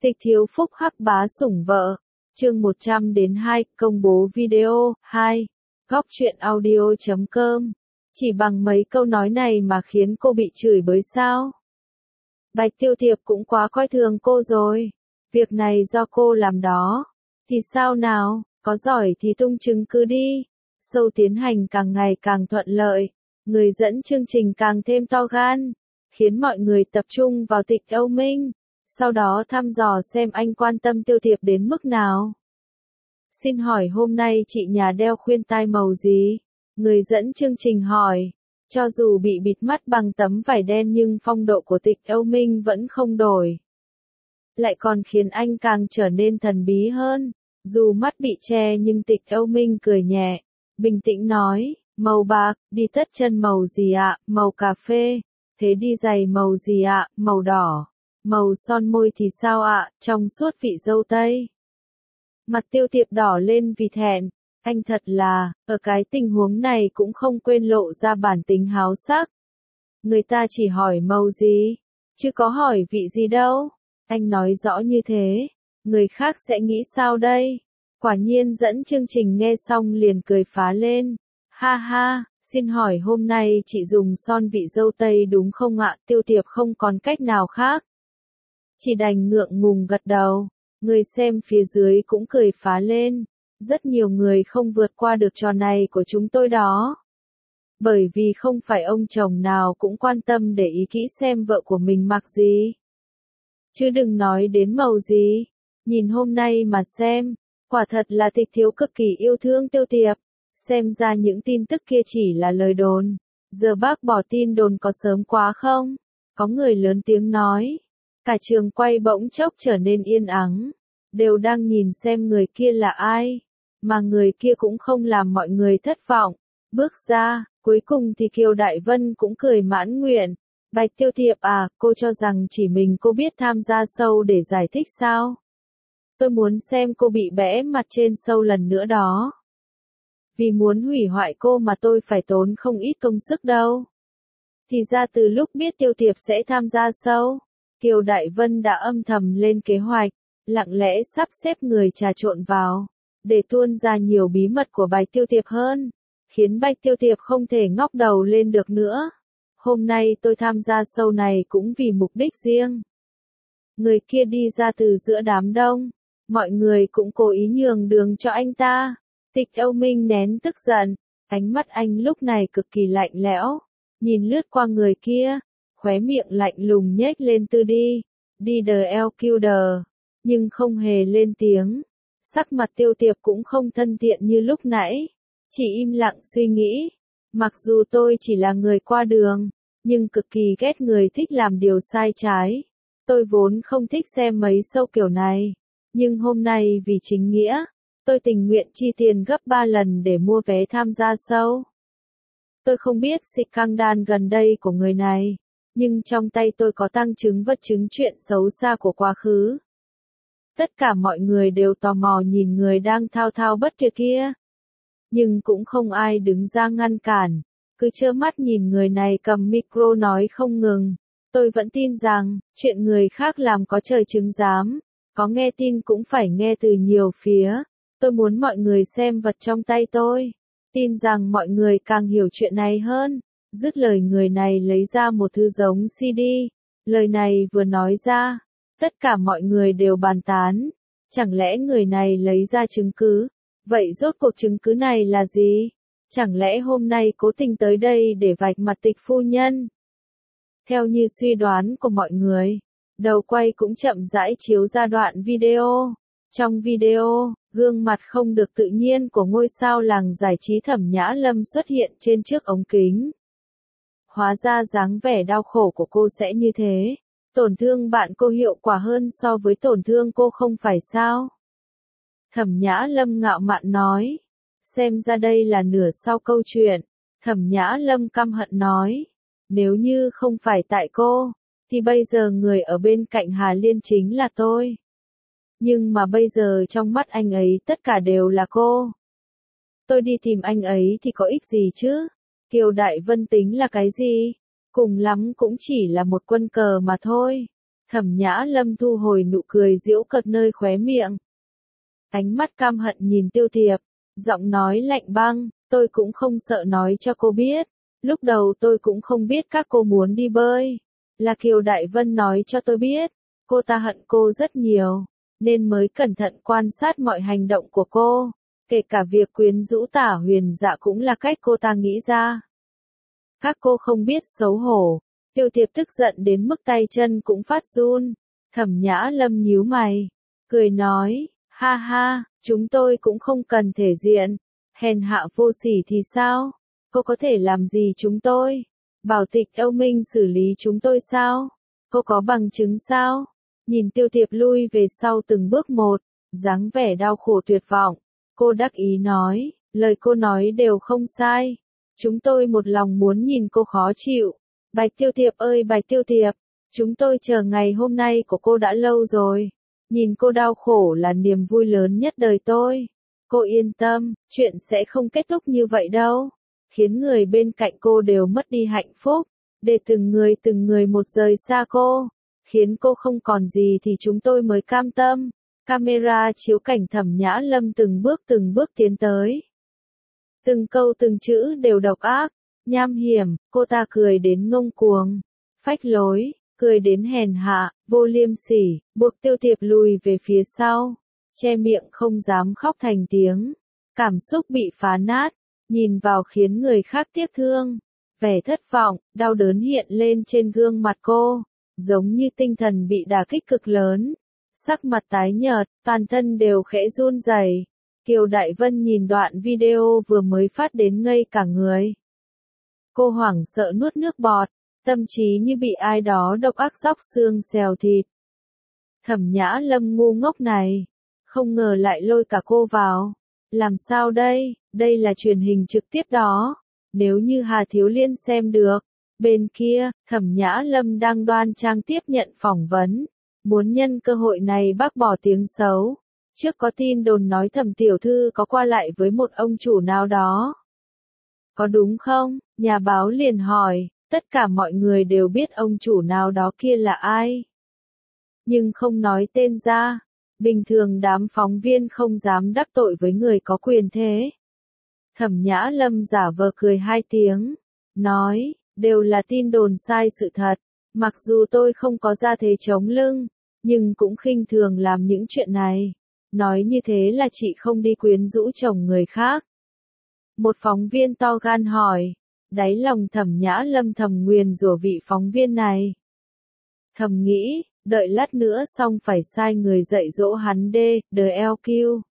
Tịch thiếu phúc hắc bá sủng vợ. Chương 100-2, công bố video. 2. Góc truyện audio.com. Chỉ bằng mấy câu nói này mà khiến cô bị chửi bới sao? Bạch Tiêu Thiệp cũng quá coi thường cô rồi. Việc này do cô làm đó. Thì sao nào, có giỏi thì tung chứng cứ đi. Show tiến hành càng ngày càng thuận lợi. Người dẫn chương trình càng thêm to gan. Khiến mọi người tập trung vào Tịch Âu Minh. Sau đó thăm dò xem anh quan tâm Tiêu Thiệp đến mức nào. Xin hỏi hôm nay chị nhà đeo khuyên tai màu gì? Người dẫn chương trình hỏi. Cho dù bị bịt mắt bằng tấm vải đen nhưng phong độ của Tịch Âu Minh vẫn không đổi. Lại còn khiến anh càng trở nên thần bí hơn. Dù mắt bị che nhưng Tịch Âu Minh cười nhẹ. Bình tĩnh nói, màu bạc, đi tất chân màu gì ạ? Màu cà phê. Thế đi giày màu gì ạ? Màu đỏ. Màu son môi thì sao ạ? Trong suốt vị dâu tây. Mặt Tiêu Thiệp đỏ lên vì thẹn. Anh thật là, ở cái tình huống này cũng không quên lộ ra bản tính háo sắc. Người ta chỉ hỏi màu gì, chứ có hỏi vị gì đâu. Anh nói rõ như thế, người khác sẽ nghĩ sao đây? Quả nhiên dẫn chương trình nghe xong liền cười phá lên. Ha ha, xin hỏi hôm nay chị dùng son vị dâu tây đúng không ạ? Tiêu Thiệp không còn cách nào khác. Chỉ đành ngượng ngùng gật đầu. Người xem phía dưới cũng cười phá lên. Rất nhiều người không vượt qua được trò này của chúng tôi đó. Bởi vì không phải ông chồng nào cũng quan tâm để ý kỹ xem vợ của mình mặc gì. Chứ đừng nói đến màu gì. Nhìn hôm nay mà xem, quả thật là Tịch thiếu cực kỳ yêu thương Tiêu Thiệp. Xem ra những tin tức kia chỉ là lời đồn. Giờ bác bỏ tin đồn có sớm quá không? Có người lớn tiếng nói. Cả trường quay bỗng chốc trở nên yên ắng. Đều đang nhìn xem người kia là ai. Mà người kia cũng không làm mọi người thất vọng. Bước ra, cuối cùng thì Kiều Đại Vân cũng cười mãn nguyện. Bạch Tiêu Thiệp à, cô cho rằng chỉ mình cô biết tham gia show để giải thích sao? Tôi muốn xem cô bị bẽ mặt trên show lần nữa đó. Vì muốn hủy hoại cô mà tôi phải tốn không ít công sức đâu. Thì ra từ lúc biết Tiêu Thiệp sẽ tham gia show, Kiều Đại Vân đã âm thầm lên kế hoạch, lặng lẽ sắp xếp người trà trộn vào, để tuôn ra nhiều bí mật của Bạch Tiêu Thiệp hơn, khiến Bạch Tiêu Thiệp không thể ngóc đầu lên được nữa. Hôm nay tôi tham gia show này cũng vì mục đích riêng. Người kia đi ra từ giữa đám đông, mọi người cũng cố ý nhường đường cho anh ta. Tịch Âu Minh nén tức giận, ánh mắt anh lúc này cực kỳ lạnh lẽo, nhìn lướt qua người kia, khóe miệng lạnh lùng nhếch lên từ đi DLQD, nhưng không hề lên tiếng. Sắc mặt Tiêu Thiệp cũng không thân thiện như lúc nãy, chỉ im lặng suy nghĩ. Mặc dù tôi chỉ là người qua đường, nhưng cực kỳ ghét người thích làm điều sai trái. Tôi vốn không thích xem mấy show kiểu này, nhưng hôm nay vì chính nghĩa, tôi tình nguyện chi tiền gấp 3 lần để mua vé tham gia show. Tôi không biết scandal gần đây của người này, nhưng trong tay tôi có tăng chứng vật chứng chuyện xấu xa của quá khứ. Tất cả mọi người đều tò mò nhìn người đang thao thao bất tuyệt kia. Nhưng cũng không ai đứng ra ngăn cản, cứ trơ mắt nhìn người này cầm micro nói không ngừng. Tôi vẫn tin rằng, chuyện người khác làm có trời chứng giám, có nghe tin cũng phải nghe từ nhiều phía. Tôi muốn mọi người xem vật trong tay tôi. Tin rằng mọi người càng hiểu chuyện này hơn. Dứt lời người này lấy ra một thứ giống CD. Lời này vừa nói ra, tất cả mọi người đều bàn tán. Chẳng lẽ người này lấy ra chứng cứ? Vậy rốt cuộc chứng cứ này là gì? Chẳng lẽ hôm nay cố tình tới đây để vạch mặt Tịch phu nhân? Theo như suy đoán của mọi người, đầu quay cũng chậm rãi chiếu ra đoạn video. Trong video, gương mặt không được tự nhiên của ngôi sao làng giải trí Thẩm Nhã Lâm xuất hiện trên chiếc ống kính. Hóa ra dáng vẻ đau khổ của cô sẽ như thế. Tổn thương bạn cô hiệu quả hơn so với tổn thương cô không phải sao? Thẩm Nhã Lâm ngạo mạn nói. Xem ra đây là nửa sau câu chuyện. Thẩm Nhã Lâm căm hận nói. Nếu như không phải tại cô, thì bây giờ người ở bên cạnh Hà Liên chính là tôi. Nhưng mà bây giờ trong mắt anh ấy tất cả đều là cô. Tôi đi tìm anh ấy thì có ích gì chứ? Kiều Đại Vân tính là cái gì? Cùng lắm cũng chỉ là một quân cờ mà thôi. Thẩm Nhã Lâm thu hồi nụ cười giễu cợt nơi khóe miệng. Ánh mắt cam hận nhìn Tiêu Tiệp, giọng nói lạnh băng, tôi cũng không sợ nói cho cô biết. Lúc đầu tôi cũng không biết các cô muốn đi bơi. Là Kiều Đại Vân nói cho tôi biết. Cô ta hận cô rất nhiều, nên mới cẩn thận quan sát mọi hành động của cô. Kể cả việc quyến rũ Tả Huyền Dạ cũng là cách cô ta nghĩ ra. Các cô không biết xấu hổ. Tiêu Tiệp tức giận đến mức tay chân cũng phát run. Thẩm Nhã Lâm nhíu mày, cười nói, ha ha, chúng tôi cũng không cần thể diện. Hèn hạ vô sỉ thì sao? Cô có thể làm gì chúng tôi? Bảo Tịch Âu Minh xử lý chúng tôi sao? Cô có bằng chứng sao? Nhìn Tiêu Tiệp lui về sau từng bước một, dáng vẻ đau khổ tuyệt vọng. Cô đắc ý nói, lời cô nói đều không sai. Chúng tôi một lòng muốn nhìn cô khó chịu. Bạch Tiêu Tiệp ơi Bạch Tiêu Tiệp, chúng tôi chờ ngày hôm nay của cô đã lâu rồi. Nhìn cô đau khổ là niềm vui lớn nhất đời tôi. Cô yên tâm, chuyện sẽ không kết thúc như vậy đâu. Khiến người bên cạnh cô đều mất đi hạnh phúc. Để từng người một rời xa cô. Khiến cô không còn gì thì chúng tôi mới cam tâm. Camera chiếu cảnh Thẩm Nhã Lâm từng bước tiến tới. Từng câu từng chữ đều độc ác, nham hiểm, cô ta cười đến ngông cuồng, phách lối, cười đến hèn hạ, vô liêm sỉ, buộc Tiêu Tiệp lùi về phía sau, che miệng không dám khóc thành tiếng. Cảm xúc bị phá nát, nhìn vào khiến người khác tiếc thương. Vẻ thất vọng, đau đớn hiện lên trên gương mặt cô, giống như tinh thần bị đả kích cực lớn. Sắc mặt tái nhợt, toàn thân đều khẽ run rẩy. Kiều Đại Vân nhìn đoạn video vừa mới phát đến ngây cả người. Cô hoảng sợ nuốt nước bọt, tâm trí như bị ai đó độc ác róc xương xèo thịt. Thẩm Nhã Lâm ngu ngốc này, không ngờ lại lôi cả cô vào. Làm sao đây, đây là truyền hình trực tiếp đó. Nếu như Hà Thiếu Liên xem được. Bên kia, Thẩm Nhã Lâm đang đoan trang tiếp nhận phỏng vấn. Muốn nhân cơ hội này bác bỏ tiếng xấu. Trước có tin đồn nói Thẩm tiểu thư có qua lại với một ông chủ nào đó. Có đúng không? Nhà báo liền hỏi, tất cả mọi người đều biết ông chủ nào đó kia là ai. Nhưng không nói tên ra. Bình thường đám phóng viên không dám đắc tội với người có quyền thế. Thẩm Nhã Lâm giả vờ cười hai tiếng. Nói, đều là tin đồn sai sự thật. Mặc dù tôi không có gia thế chống lưng, nhưng cũng khinh thường làm những chuyện này. Nói như thế là chị không đi quyến rũ chồng người khác. Một phóng viên to gan hỏi. Đáy lòng Thẩm Nhã Lâm thầm nguyền rủa vị phóng viên này. Thầm nghĩ, đợi lát nữa xong phải sai người dạy dỗ hắn LQ.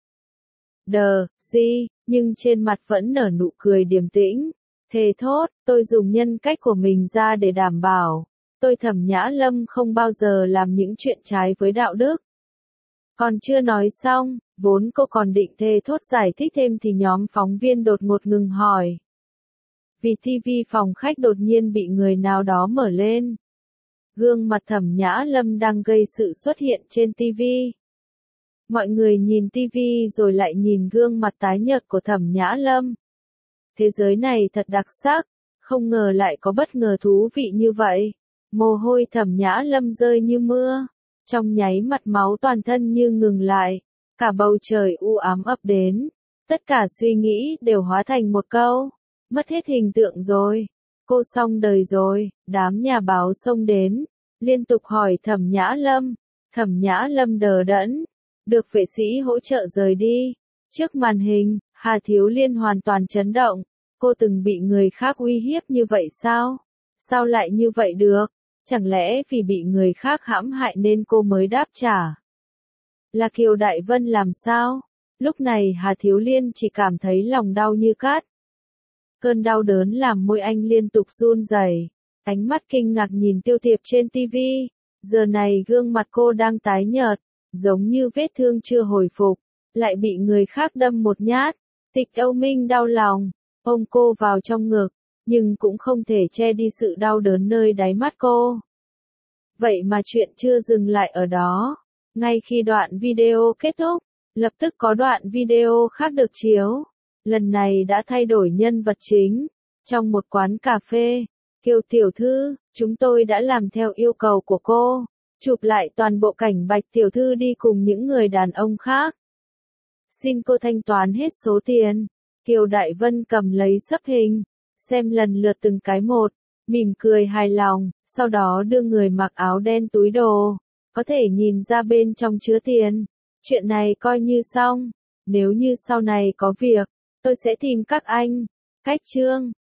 Nhưng trên mặt vẫn nở nụ cười điềm tĩnh. Thề thốt, tôi dùng nhân cách của mình ra để đảm bảo. Tôi Thẩm Nhã Lâm không bao giờ làm những chuyện trái với đạo đức. Còn chưa nói xong, vốn cô còn định thề thốt giải thích thêm thì nhóm phóng viên đột ngột ngừng hỏi. Vì TV phòng khách đột nhiên bị người nào đó mở lên. Gương mặt Thẩm Nhã Lâm đang gây sự xuất hiện trên TV. Mọi người nhìn TV rồi lại nhìn gương mặt tái nhợt của Thẩm Nhã Lâm. Thế giới này thật đặc sắc, không ngờ lại có bất ngờ thú vị như vậy. Mồ hôi Thẩm Nhã Lâm rơi như mưa. Trong nháy mắt máu toàn thân như ngừng lại. Cả bầu trời u ám ập đến. Tất cả suy nghĩ đều hóa thành một câu. Mất hết hình tượng rồi. Cô xong đời rồi. Đám nhà báo xông đến. Liên tục hỏi Thẩm Nhã Lâm. Thẩm Nhã Lâm đờ đẫn. Được vệ sĩ hỗ trợ rời đi. Trước màn hình, Hà Thiếu Liên hoàn toàn chấn động. Cô từng bị người khác uy hiếp như vậy sao? Sao lại như vậy được? Chẳng lẽ vì bị người khác hãm hại nên cô mới đáp trả? Là Kiều Đại Vân làm sao? Lúc này Hà Thiếu Liên chỉ cảm thấy lòng đau như cát. Cơn đau đớn làm môi anh liên tục run rẩy. Ánh mắt kinh ngạc nhìn Tiêu Tiệp trên TV. Giờ này gương mặt cô đang tái nhợt, giống như vết thương chưa hồi phục, lại bị người khác đâm một nhát. Tịch Âu Minh đau lòng, ôm cô vào trong ngực, nhưng cũng không thể che đi sự đau đớn nơi đáy mắt cô. Vậy mà chuyện chưa dừng lại ở đó. Ngay khi đoạn video kết thúc, lập tức có đoạn video khác được chiếu. Lần này đã thay đổi nhân vật chính. Trong một quán cà phê, Kiều tiểu thư, chúng tôi đã làm theo yêu cầu của cô. Chụp lại toàn bộ cảnh Bạch tiểu thư đi cùng những người đàn ông khác. Xin cô thanh toán hết số tiền. Kiều Đại Vân cầm lấy xấp hình, xem lần lượt từng cái một, mỉm cười hài lòng, sau đó đưa người mặc áo đen túi đồ. Có thể nhìn ra bên trong chứa tiền. Chuyện này coi như xong. Nếu như sau này có việc, tôi sẽ tìm các anh. Cách chương